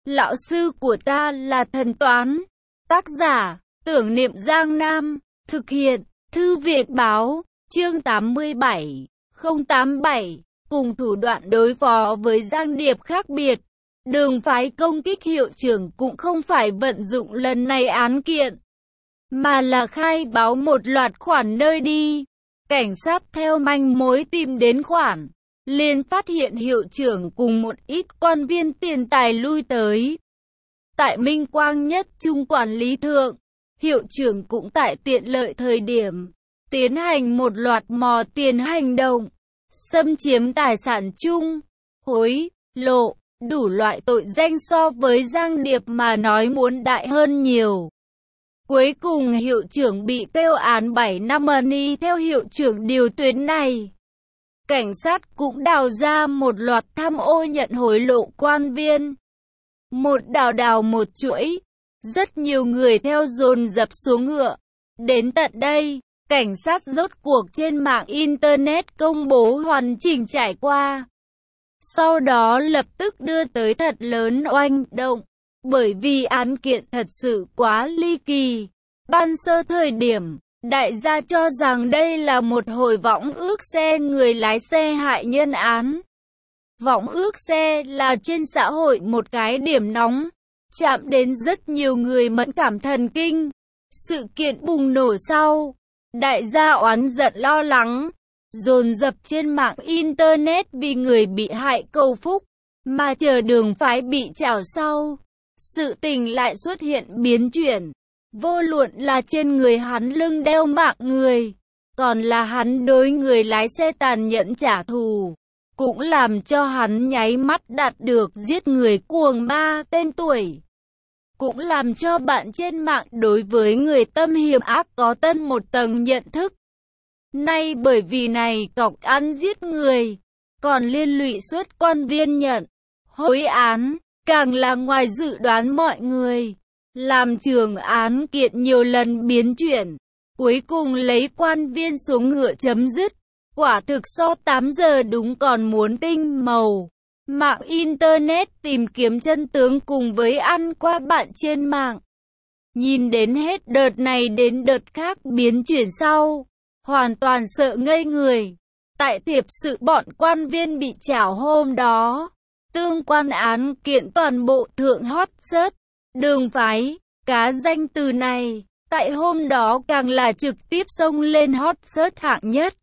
Lão sư của ta là thần toán. Tác giả, Tưởng Niệm Giang Nam. Thực hiện, Thư viện Báo. Chương 87. 087. Cùng thủ đoạn đối phó với Giang Điệp khác biệt. Đường phái công kích hiệu trưởng cũng không phải vận dụng lần này án kiện, mà là khai báo một loạt khoản nơi đi. Cảnh sát theo manh mối tìm đến khoản, liền phát hiện hiệu trưởng cùng một ít quan viên tiền tài lui tới. Tại Minh Quang Nhất Trung quản lý thượng, hiệu trưởng cũng tại tiện lợi thời điểm, tiến hành một loạt mò tiền hành động, xâm chiếm tài sản chung, hối lộ, đủ loại tội danh so với Giang Điệp mà nói muốn đại hơn nhiều. Cuối cùng hiệu trưởng bị kêu án 7 năm ân theo hiệu trưởng điều tuyến này. Cảnh sát cũng đào ra một loạt tham ô nhận hối lộ quan viên. Một đào một chuỗi, rất nhiều người theo dồn dập xuống ngựa. Đến tận đây, cảnh sát rốt cuộc trên mạng Internet công bố hoàn chỉnh trải qua. Sau đó lập tức đưa tới thật lớn oanh động, bởi vì án kiện thật sự quá ly kỳ. Ban sơ thời điểm, đại gia cho rằng đây là một hồi võng ước xe người lái xe hại nhân án. Võng ước xe là trên xã hội một cái điểm nóng, chạm đến rất nhiều người mẫn cảm thần kinh. Sự kiện bùng nổ sau, đại gia oán giận lo lắng, dồn dập trên mạng Internet vì người bị hại cầu phúc, mà chờ đường phái bị trảo sau. Sự tình lại xuất hiện biến chuyển, vô luận là trên người hắn lưng đeo mạng người, còn là hắn đối người lái xe tàn nhẫn trả thù, cũng làm cho hắn nháy mắt đạt được giết người cuồng ma tên tuổi. Cũng làm cho bạn trên mạng đối với người tâm hiểm ác có tân một tầng nhận thức. Nay bởi vì này cọc ăn giết người, còn liên lụy suất quan viên nhận hối án, càng là ngoài dự đoán mọi người, làm trường án kiện nhiều lần biến chuyển, cuối cùng lấy quan viên xuống ngựa chấm dứt. Quả thực so 8 giờ đúng còn muốn tinh màu. Mạng Internet tìm kiếm chân tướng cùng với ăn qua bạn trên mạng. Nhìn đến hết đợt này đến đợt khác biến chuyển sau, hoàn toàn sợ ngây người. Tại tiệp sự bọn quan viên bị trảo hôm đó, tương quan án kiện toàn bộ thượng hot search, đường phái, cá danh từ này, tại hôm đó càng là trực tiếp xông lên hot search hạng nhất.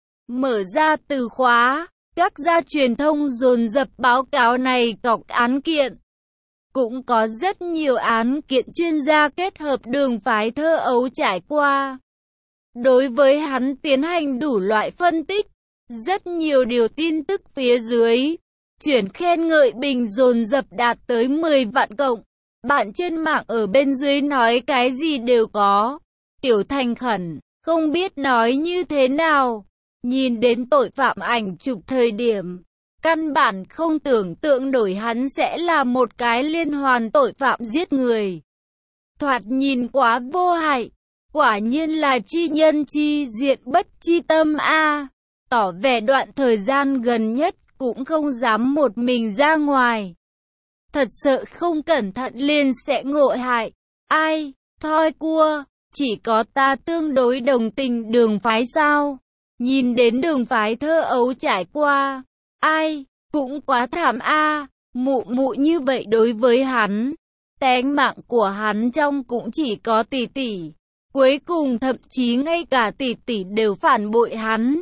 Mở ra từ khóa, các gia truyền thông dồn dập báo cáo này cọc án kiện. Cũng có rất nhiều án kiện chuyên gia kết hợp đường phái thơ ấu trải qua. Đối với hắn tiến hành đủ loại phân tích, rất nhiều điều tin tức phía dưới, chuyển khen ngợi bình dồn dập đạt tới 10 vạn cộng. Bạn trên mạng ở bên dưới nói cái gì đều có. Tiểu thành khẩn, không biết nói như thế nào. Nhìn đến tội phạm ảnh chụp thời điểm, căn bản không tưởng tượng nổi hắn sẽ là một cái liên hoàn tội phạm giết người. Thoạt nhìn quá vô hại, quả nhiên là chi nhân chi diện bất chi tâm a. Tỏ vẻ đoạn thời gian gần nhất cũng không dám một mình ra ngoài. Thật sợ không cẩn thận liền sẽ ngộ hại. Ai, thoi cua, chỉ có ta tương đối đồng tình đường phái sao? Nhìn đến đường phái thơ ấu trải qua, ai, cũng quá thảm a. Mụ mụ như vậy đối với hắn, tánh mạng của hắn trong cũng chỉ có tỷ tỷ. Cuối cùng thậm chí ngay cả tỷ tỷ đều phản bội hắn.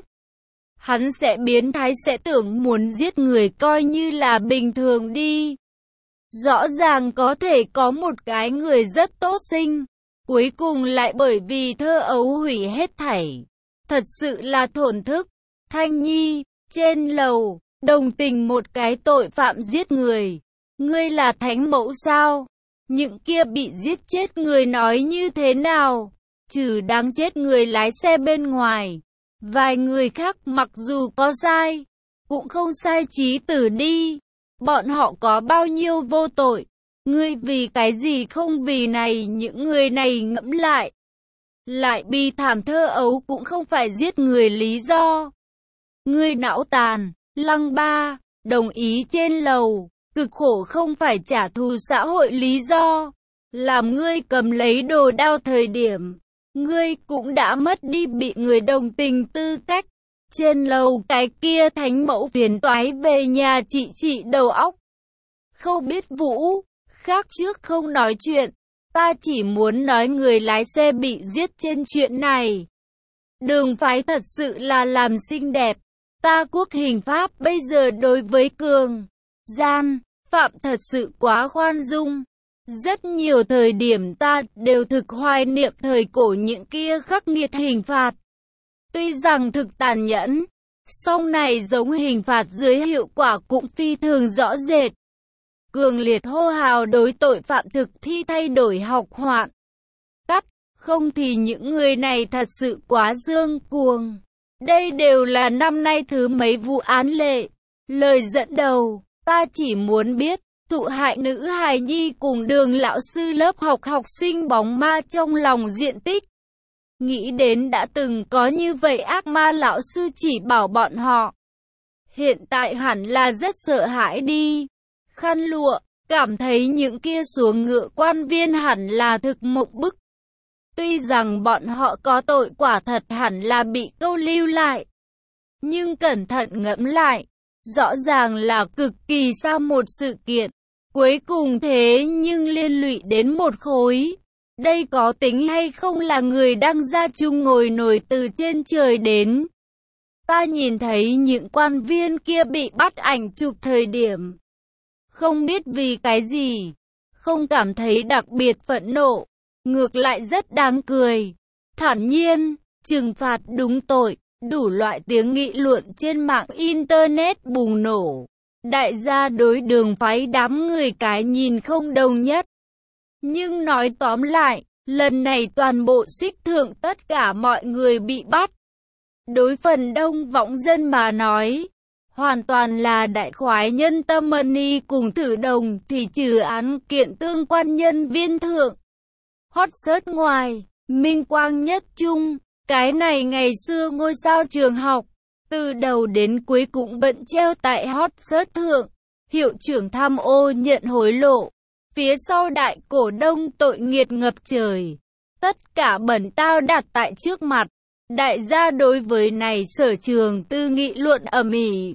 Hắn sẽ biến thái, sẽ tưởng muốn giết người coi như là bình thường đi. Rõ ràng có thể có một cái người rất tốt sinh, cuối cùng lại bởi vì thơ ấu hủy hết thảy. Thật sự là thổn thức. Thanh Nhi, trên lầu, đồng tình một cái tội phạm giết người. Ngươi là thánh mẫu sao? Những kia bị giết chết người nói như thế nào? Trừ đáng chết người lái xe bên ngoài, vài người khác mặc dù có sai, cũng không sai chí tử đi. Bọn họ có bao nhiêu vô tội? Ngươi vì cái gì không vì này những người này ngẫm lại. Lại bi thảm thơ ấu cũng không phải giết người lý do. Ngươi não tàn, Lăng Ba, đồng ý trên lầu, Cực khổ không phải trả thù xã hội lý do. Làm ngươi cầm lấy đồ đao thời điểm, ngươi cũng đã mất đi bị người đồng tình tư cách. Trên lầu cái kia thánh mẫu phiền toái về nhà trị đầu óc. Không biết Vũ, khác trước không nói chuyện, ta chỉ muốn nói người lái xe bị giết trên chuyện này. Đường phái thật sự là làm xinh đẹp. Ta quốc hình pháp bây giờ đối với cường gian phạm thật sự quá khoan dung. Rất nhiều thời điểm ta đều thực hoài niệm thời cổ những kia khắc nghiệt hình phạt. Tuy rằng thực tàn nhẫn, song này giống hình phạt dưới hiệu quả cũng phi thường rõ rệt. Cường liệt hô hào đối tội phạm thực thi thay đổi học hoạn. Cắt, không thì những người này thật sự quá dương cuồng. Đây đều là năm nay thứ mấy vụ án lệ. Lời dẫn đầu, ta chỉ muốn biết, thụ hại nữ hài nhi cùng Đường lão sư lớp học học sinh bóng ma trong lòng diện tích. Nghĩ đến đã từng có như vậy ác ma lão sư chỉ bảo bọn họ. Hiện tại hẳn là rất sợ hãi đi. Khăn lụa, cảm thấy những kia xuống ngựa quan viên hẳn là thực mộng bức. Tuy rằng bọn họ có tội quả thật hẳn là bị câu lưu lại. Nhưng cẩn thận ngẫm lại, rõ ràng là cực kỳ xa một sự kiện. Cuối cùng thế nhưng liên lụy đến một khối. Đây có tính hay không là người đang ra chung ngồi nổi từ trên trời đến. Ta nhìn thấy những quan viên kia bị bắt ảnh chụp thời điểm. Không biết vì cái gì, không cảm thấy đặc biệt phẫn nộ, ngược lại rất đáng cười. Thản nhiên, trừng phạt đúng tội, đủ loại tiếng nghị luận trên mạng Internet bùng nổ. Đại gia đối Đường phái đám người cái nhìn không đồng nhất. Nhưng nói tóm lại, lần này toàn bộ xích thượng tất cả mọi người bị bắt. Đối phần đông võng dân mà nói, hoàn toàn là đại khoái nhân tâm money cùng Tử Đồng thì trừ án kiện tương quan nhân viên thượng. Hot search ngoài, minh quang nhất trung, cái này ngày xưa ngôi sao trường học, từ đầu đến cuối cũng bận treo tại hot search thượng. Hiệu trưởng tham ô nhận hối lộ, phía sau đại cổ đông tội nghiệt ngập trời. Tất cả bẩn tao đặt tại trước mặt. Đại gia đối với này sở trường tư nghị luận ầm ĩ,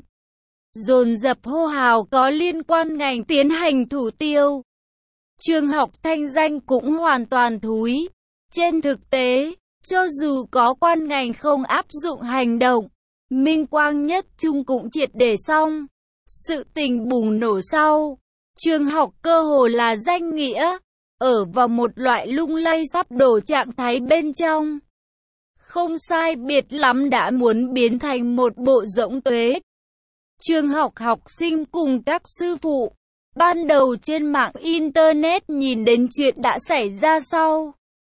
dồn dập hô hào có liên quan ngành tiến hành thủ tiêu. Trường học thanh danh cũng hoàn toàn thúi. Trên thực tế, cho dù có quan ngành không áp dụng hành động, minh quang nhất trung cũng triệt để xong. Sự tình bùng nổ sau, trường học cơ hồ là danh nghĩa, ở vào một loại lung lay sắp đổ trạng thái bên trong. Không sai biệt lắm đã muốn biến thành một bộ rỗng tuế. Trường học học sinh cùng các sư phụ, ban đầu trên mạng Internet nhìn đến chuyện đã xảy ra sau,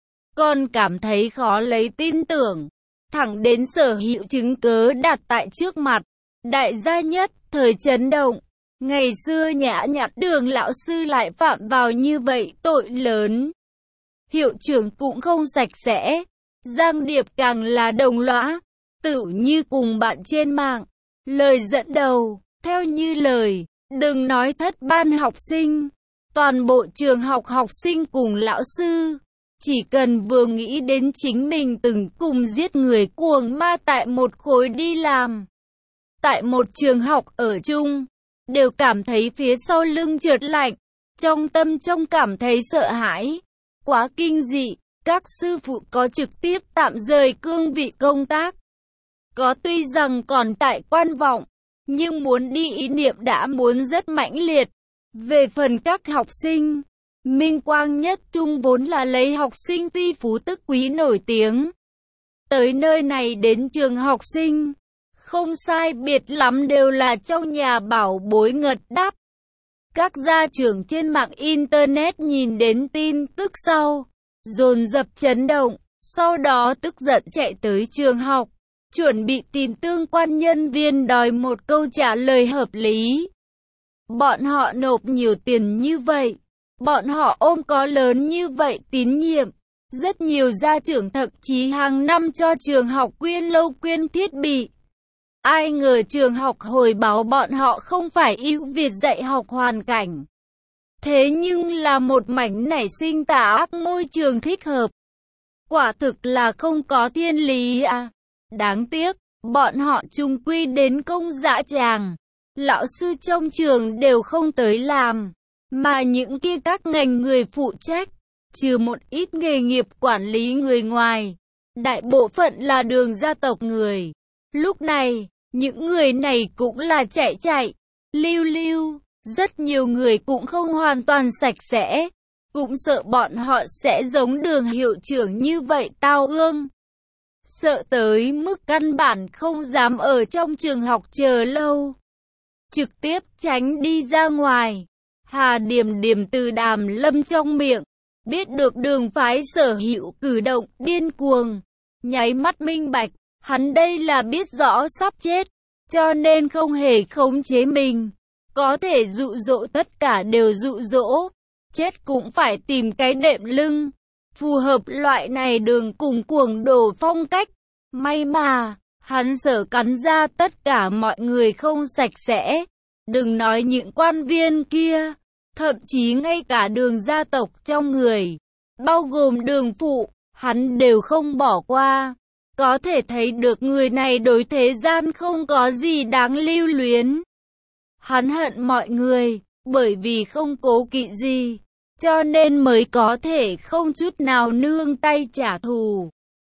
còn cảm thấy khó lấy tin tưởng, thẳng đến sở hữu chứng cớ đặt tại trước mặt. Đại gia nhất thời chấn động, ngày xưa nhã nhặn Đường lão sư lại phạm vào như vậy tội lớn. Hiệu trưởng cũng không sạch sẽ, Giang Điệp càng là đồng lõa, tựu như cùng bạn trên mạng. Lời dẫn đầu, theo như lời, đừng nói thất ban học sinh, toàn bộ trường học học sinh cùng lão sư, chỉ cần vừa nghĩ đến chính mình từng cùng giết người cuồng ma tại một khối đi làm, tại một trường học ở chung, đều cảm thấy phía sau lưng trượt lạnh, trong tâm trong cảm thấy sợ hãi, quá kinh dị. Các sư phụ có trực tiếp tạm rời cương vị công tác, có tuy rằng còn tại quan vọng, nhưng muốn đi ý niệm đã muốn rất mãnh liệt. Về phần các học sinh, minh quang nhất trung vốn là lấy học sinh phi phú tức quý nổi tiếng. Tới nơi này đến trường học sinh, không sai biệt lắm đều là trong nhà bảo bối ngật đáp. Các gia trưởng trên mạng Internet nhìn đến tin tức sau, dồn dập chấn động, sau đó tức giận chạy tới trường học, chuẩn bị tìm tương quan nhân viên đòi một câu trả lời hợp lý. Bọn họ nộp nhiều tiền như vậy, bọn họ ôm có lớn như vậy tín nhiệm, rất nhiều gia trưởng thậm chí hàng năm cho trường học quyên lâu quyên thiết bị. Ai ngờ trường học hồi báo bọn họ không phải ưu việt dạy học hoàn cảnh. Thế nhưng là một mảnh nảy sinh tà ác môi trường thích hợp. Quả thực là không có thiên lý à. Đáng tiếc, bọn họ chung quy đến công dã tràng. Lão sư trong trường đều không tới làm. Mà những kia các ngành người phụ trách, trừ một ít nghề nghiệp quản lý người ngoài, đại bộ phận là đường gia tộc người. Lúc này, những người này cũng là chạy, lưu. Rất nhiều người cũng không hoàn toàn sạch sẽ, cũng sợ bọn họ sẽ giống đường hiệu trưởng như vậy tao ương. Sợ tới mức căn bản không dám ở trong trường học chờ lâu. Trực tiếp tránh đi ra ngoài. Hà Điềm Điềm từ Đàm Lâm trong miệng, biết được đường phái Sở Hữu cử động điên cuồng. Nháy mắt minh bạch, hắn đây là biết rõ sắp chết, cho nên không hề khống chế mình. Có thể dụ dỗ tất cả đều dụ dỗ, chết cũng phải tìm cái đệm lưng. Phù hợp loại này đường cùng cuồng đồ phong cách. May mà, hắn sợ cắn ra tất cả mọi người không sạch sẽ. Đừng nói những quan viên kia, thậm chí ngay cả đường gia tộc trong người, bao gồm đường phụ, hắn đều không bỏ qua. Có thể thấy được người này đối thế gian không có gì đáng lưu luyến. Hắn hận mọi người, bởi vì không cố kỵ gì, cho nên mới có thể không chút nào nương tay trả thù.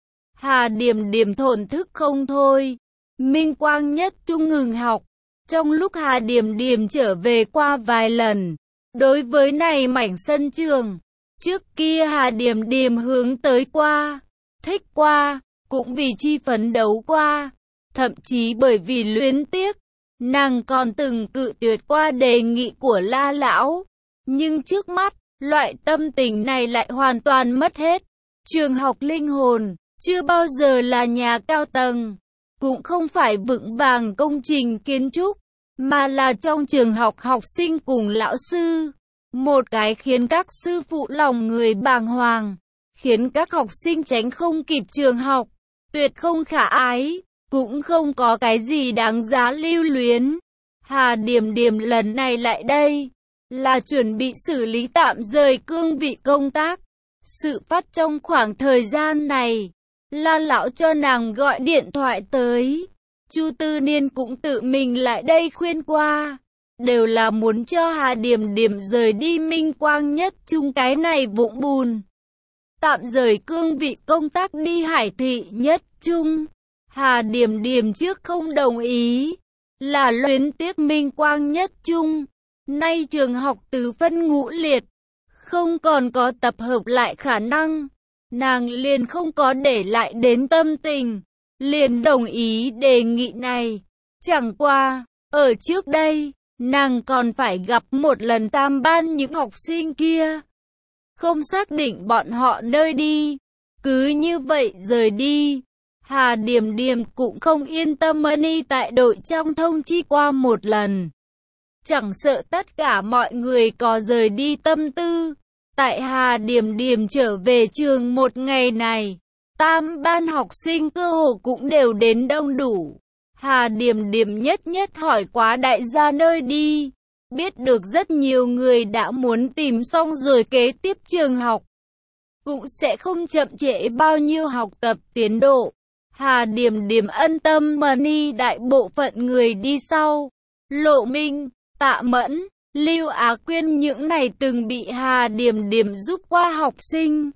Hà Điềm Điềm thổn thức không thôi. Minh Quang Nhất Trung ngừng học. Trong lúc Hà Điềm Điềm trở về qua vài lần, đối với này mảnh sân trường, trước kia Hà Điềm Điềm hướng tới qua, thích qua, cũng vì chi phấn đấu qua, thậm chí bởi vì luyến tiếc, nàng còn từng cự tuyệt qua đề nghị của La lão. Nhưng trước mắt, loại tâm tình này lại hoàn toàn mất hết. Trường học linh hồn chưa bao giờ là nhà cao tầng, cũng không phải vững vàng công trình kiến trúc, mà là trong trường học học sinh cùng lão sư. Một cái khiến các sư phụ lòng người bàng hoàng, khiến các học sinh tránh không kịp trường học, tuyệt không khả ái, cũng không có cái gì đáng giá lưu luyến. Hà Điềm Điềm lần này lại đây, là chuẩn bị xử lý tạm rời cương vị công tác. Sự phát trong khoảng thời gian này, La lão cho nàng gọi điện thoại tới. Chu Tư Niên cũng tự mình lại đây khuyên qua, đều là muốn cho Hà Điềm Điềm rời đi Minh Quang Nhất Trung cái này vũng bùn, tạm rời cương vị công tác đi Hải Thị Nhất Trung. Hà Điềm Điềm trước không đồng ý, là luyến tiếc Minh Quang Nhất Trung. Nay trường học tứ phân ngũ liệt, không còn có tập hợp lại khả năng, nàng liền không có để lại đến tâm tình, liền đồng ý đề nghị này. Chẳng qua, ở trước đây, nàng còn phải gặp một lần tam ban những học sinh kia, không xác định bọn họ nơi đi, cứ như vậy rời đi. Hà Điềm Điềm cũng không yên tâm đi tại đội trong thông chi qua một lần, chẳng sợ tất cả mọi người có rời đi tâm tư. Tại Hà Điềm Điềm trở về trường một ngày này, tam ban học sinh cơ hồ cũng đều đến đông đủ. Hà Điềm Điềm nhất hỏi quá đại gia nơi đi, biết được rất nhiều người đã muốn tìm xong rồi kế tiếp trường học, cũng sẽ không chậm trễ bao nhiêu học tập tiến độ. Hà Điềm Điềm ân tâm mà đi đại bộ phận người đi sau. Lộ Minh, Tạ Mẫn, Lưu Á Quyên những này từng bị Hà Điềm Điềm giúp qua học sinh,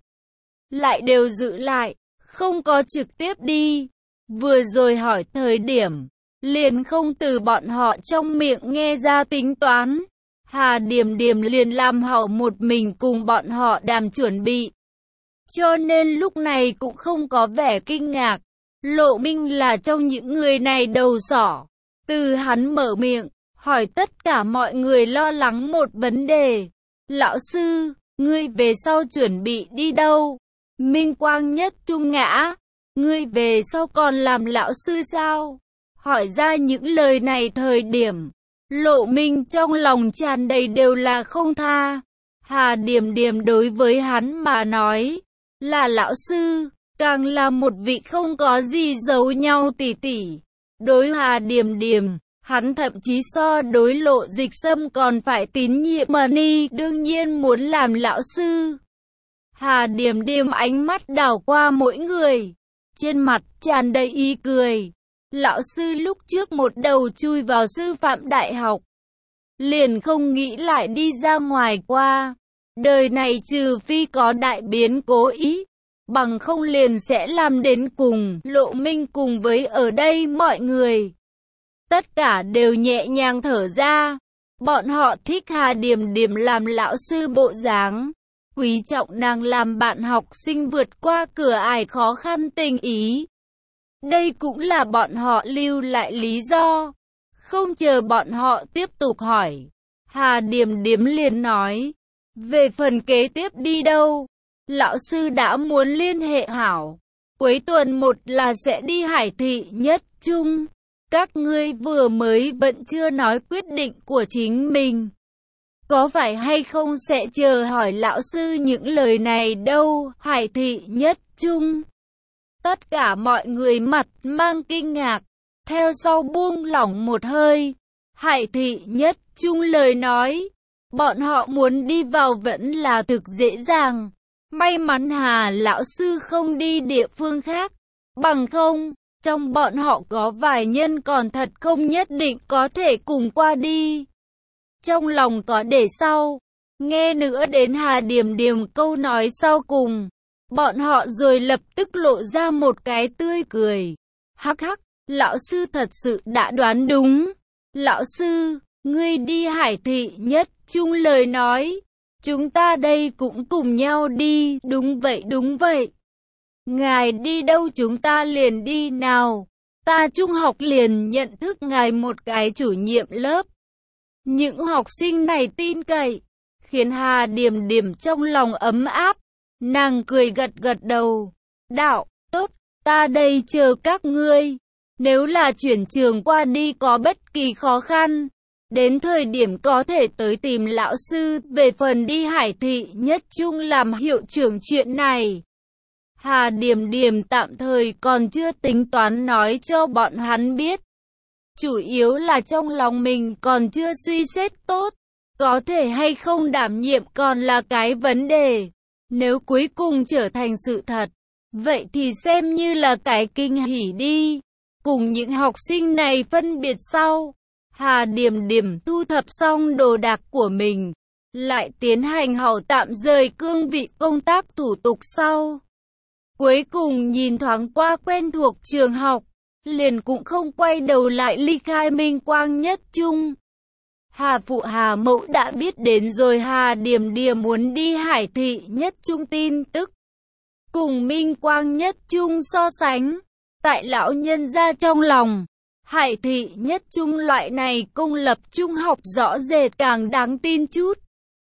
lại đều giữ lại, không có trực tiếp đi. Vừa rồi hỏi thời điểm, liền không từ bọn họ trong miệng nghe ra tính toán. Hà Điềm Điềm liền làm hậu một mình cùng bọn họ đàm chuẩn bị, cho nên lúc này cũng không có vẻ kinh ngạc. Lộ Minh là trong những người này đầu sỏ, từ hắn mở miệng, hỏi tất cả mọi người lo lắng một vấn đề. Lão sư, ngươi về sau chuẩn bị đi đâu? Minh Quang Nhất Trung ngã, ngươi về sau còn làm lão sư sao? Hỏi ra những lời này thời điểm, Lộ Minh trong lòng tràn đầy đều là không tha. Hà Điềm Điềm đối với hắn mà nói, là lão sư, càng là một vị không có gì giấu nhau tỷ tỷ. Đối Hà Điềm Điềm, hắn thậm chí so đối Lộ Dịch Sâm còn phải tín nhiệm Mani, đương nhiên muốn làm lão sư. Hà Điềm Điềm ánh mắt đảo qua mỗi người, trên mặt tràn đầy ý cười. Lão sư lúc trước một đầu chui vào sư phạm đại học, liền không nghĩ lại đi ra ngoài qua. Đời này trừ phi có đại biến cố ý, bằng không liền sẽ làm đến cùng. Lộ Minh cùng với ở đây mọi người, tất cả đều nhẹ nhàng thở ra. Bọn họ thích Hà Điềm Điềm làm lão sư bộ dáng, quý trọng nàng làm bạn học sinh vượt qua cửa ải khó khăn tình ý. Đây cũng là bọn họ lưu lại lý do. Không chờ bọn họ tiếp tục hỏi, Hà Điềm Điềm liền nói, về phần kế tiếp đi đâu, lão sư đã muốn liên hệ hảo. Cuối tuần một là sẽ đi Hải Thị Nhất Trung. Các ngươi vừa mới vẫn chưa nói quyết định của chính mình. Có phải hay không sẽ chờ hỏi lão sư những lời này đâu? Hải Thị Nhất Trung. Tất cả mọi người mặt mang kinh ngạc, theo sau buông lỏng một hơi. Hải Thị Nhất Trung lời nói, bọn họ muốn đi vào vẫn là thực dễ dàng. May mắn Hà lão sư không đi địa phương khác, bằng không, trong bọn họ có vài nhân còn thật không nhất định có thể cùng qua đi. Trong lòng có để sau, nghe nữa đến Hà Điềm Điềm câu nói sau cùng, bọn họ rồi lập tức lộ ra một cái tươi cười. Hắc hắc, lão sư thật sự đã đoán đúng. Lão sư, ngươi đi Hải Thị Nhất Trung lời nói, chúng ta đây cũng cùng nhau đi. Đúng vậy, đúng vậy. Ngài đi đâu chúng ta liền đi nào. Ta trung học liền nhận thức ngài một cái chủ nhiệm lớp. Những học sinh này tin cậy, khiến Hà Điềm Điềm trong lòng ấm áp. Nàng cười gật gật đầu. Đạo, tốt, ta đây chờ các ngươi. Nếu là chuyển trường qua đi có bất kỳ khó khăn, đến thời điểm có thể tới tìm lão sư. Về phần đi Hải Thị Nhất Trung làm hiệu trưởng chuyện này, Hà Điềm Điềm tạm thời còn chưa tính toán nói cho bọn hắn biết. Chủ yếu là trong lòng mình còn chưa suy xét tốt, có thể hay không đảm nhiệm còn là cái vấn đề. Nếu cuối cùng trở thành sự thật, vậy thì xem như là cái kinh hỉ đi. Cùng những học sinh này phân biệt sau, Hà Điềm Điềm thu thập xong đồ đạc của mình, lại tiến hành hậu tạm rời cương vị công tác thủ tục sau. Cuối cùng nhìn thoáng qua quen thuộc trường học, liền cũng không quay đầu lại ly khai Minh Quang Nhất Trung. Hà phụ Hà mẫu đã biết đến rồi Hà Điềm Điềm muốn đi Hải Thị Nhất Trung tin tức. Cùng Minh Quang Nhất Trung so sánh, tại lão nhân gia trong lòng, Hải Thị Nhất Trung loại này công lập trung học rõ rệt càng đáng tin chút.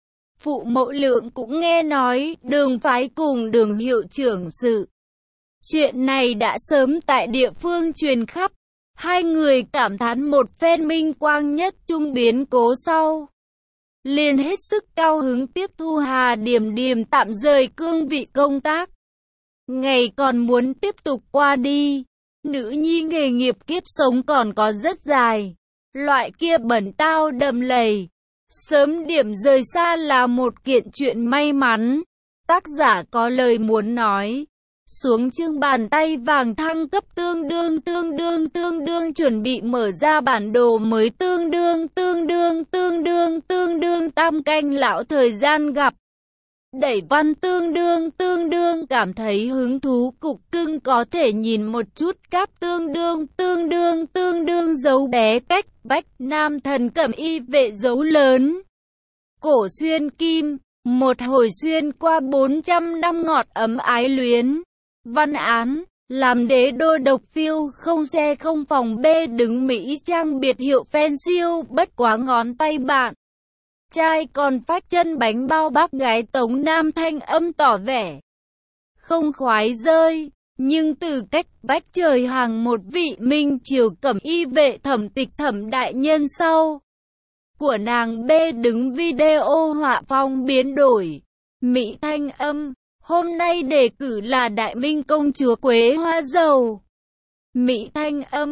Phụ mẫu Lượng cũng nghe nói Đường phái cùng Đường hiệu trưởng sự. Chuyện này đã sớm tại địa phương truyền khắp. Hai người cảm thán một phen Minh Quang Nhất Trung biến cố sau, liền hết sức cao hứng tiếp thu Hà Điềm Điềm tạm rời cương vị công tác. Ngày còn muốn tiếp tục qua đi, nữ nhi nghề nghiệp kiếp sống còn có rất dài. Loại kia bẩn tao đầm lầy, sớm điểm rời xa là một kiện chuyện may mắn. Tác giả có lời muốn nói. Xuống chương bàn tay vàng thăng cấp tương đương chuẩn bị mở ra bản đồ mới tương đương tam canh lão thời gian gặp. Đẩy văn tương đương cảm thấy hứng thú cục cưng có thể nhìn một chút cáp tương đương dấu bé cách bách nam thần cẩm y vệ dấu lớn. Cổ xuyên kim, một hồi xuyên qua 400 năm ngọt ấm ái luyến. Văn án, làm đế đô độc phiêu, không xe không phòng bê đứng Mỹ trang biệt hiệu phen siêu, bất quá ngón tay bạn. Trai còn phách chân bánh bao bác gái Tống Nam thanh âm tỏ vẻ không khoái rơi, nhưng từ cách bách trời hàng một vị Minh Triều cẩm y vệ thẩm tịch thẩm đại nhân sau. Của nàng bê đứng video họa phong biến đổi. Mỹ thanh âm. Hôm nay đề cử là Đại Minh công chúa Quế Hoa Dầu. Mỹ thanh âm.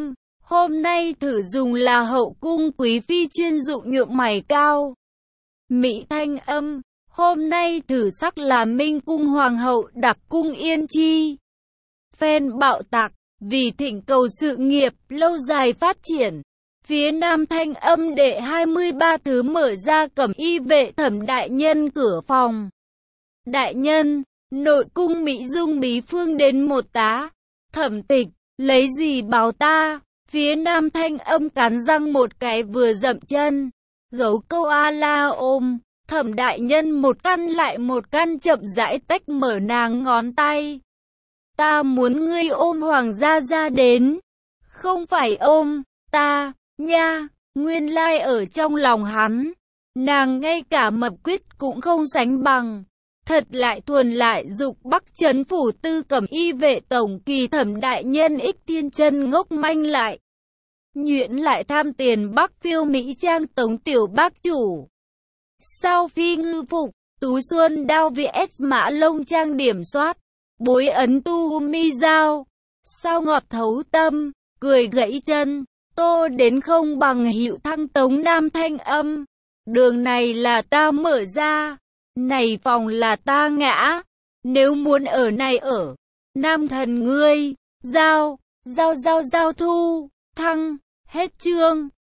Hôm nay thử dùng là hậu cung quý phi chuyên dụng nhuộm mày cao. Mỹ thanh âm. Hôm nay thử sắc là minh cung hoàng hậu đặc cung yên chi. Phen bạo tạc. Vì thịnh cầu sự nghiệp lâu dài phát triển. Phía nam thanh âm đệ 23 thứ mở ra cẩm y vệ thẩm đại nhân cửa phòng. Đại nhân, nội cung Mỹ dung bí phương đến một tá. Thẩm tịch, lấy gì báo ta? Phía nam thanh âm cắn răng một cái vừa dậm chân. Gấu câu a la ôm. Thẩm đại nhân một căn lại một căn chậm rãi tách mở nàng ngón tay. Ta muốn ngươi ôm hoàng gia ra đến. Không phải ôm, ta, nha, nguyên lai ở trong lòng hắn. Nàng ngay cả mập quýt cũng không sánh bằng. Thật lại thuần lại dục bắc chấn phủ tư cẩm y vệ tổng kỳ thẩm đại nhân ích thiên chân ngốc manh lại. Nhuyễn lại tham tiền bắc phiêu Mỹ trang tống tiểu bác chủ. Sao phi ngư phục, tú xuân đao vs mã lông trang điểm soát. Bối ấn tu mi dao. Sao ngọt thấu tâm, cười gãy chân. Tô đến không bằng hiệu thăng tống nam thanh âm. Đường này là ta mở ra. Này phòng là ta ngã. Nếu muốn ở này ở. Nam thần ngươi. Giao thu. Thăng. Hết chương.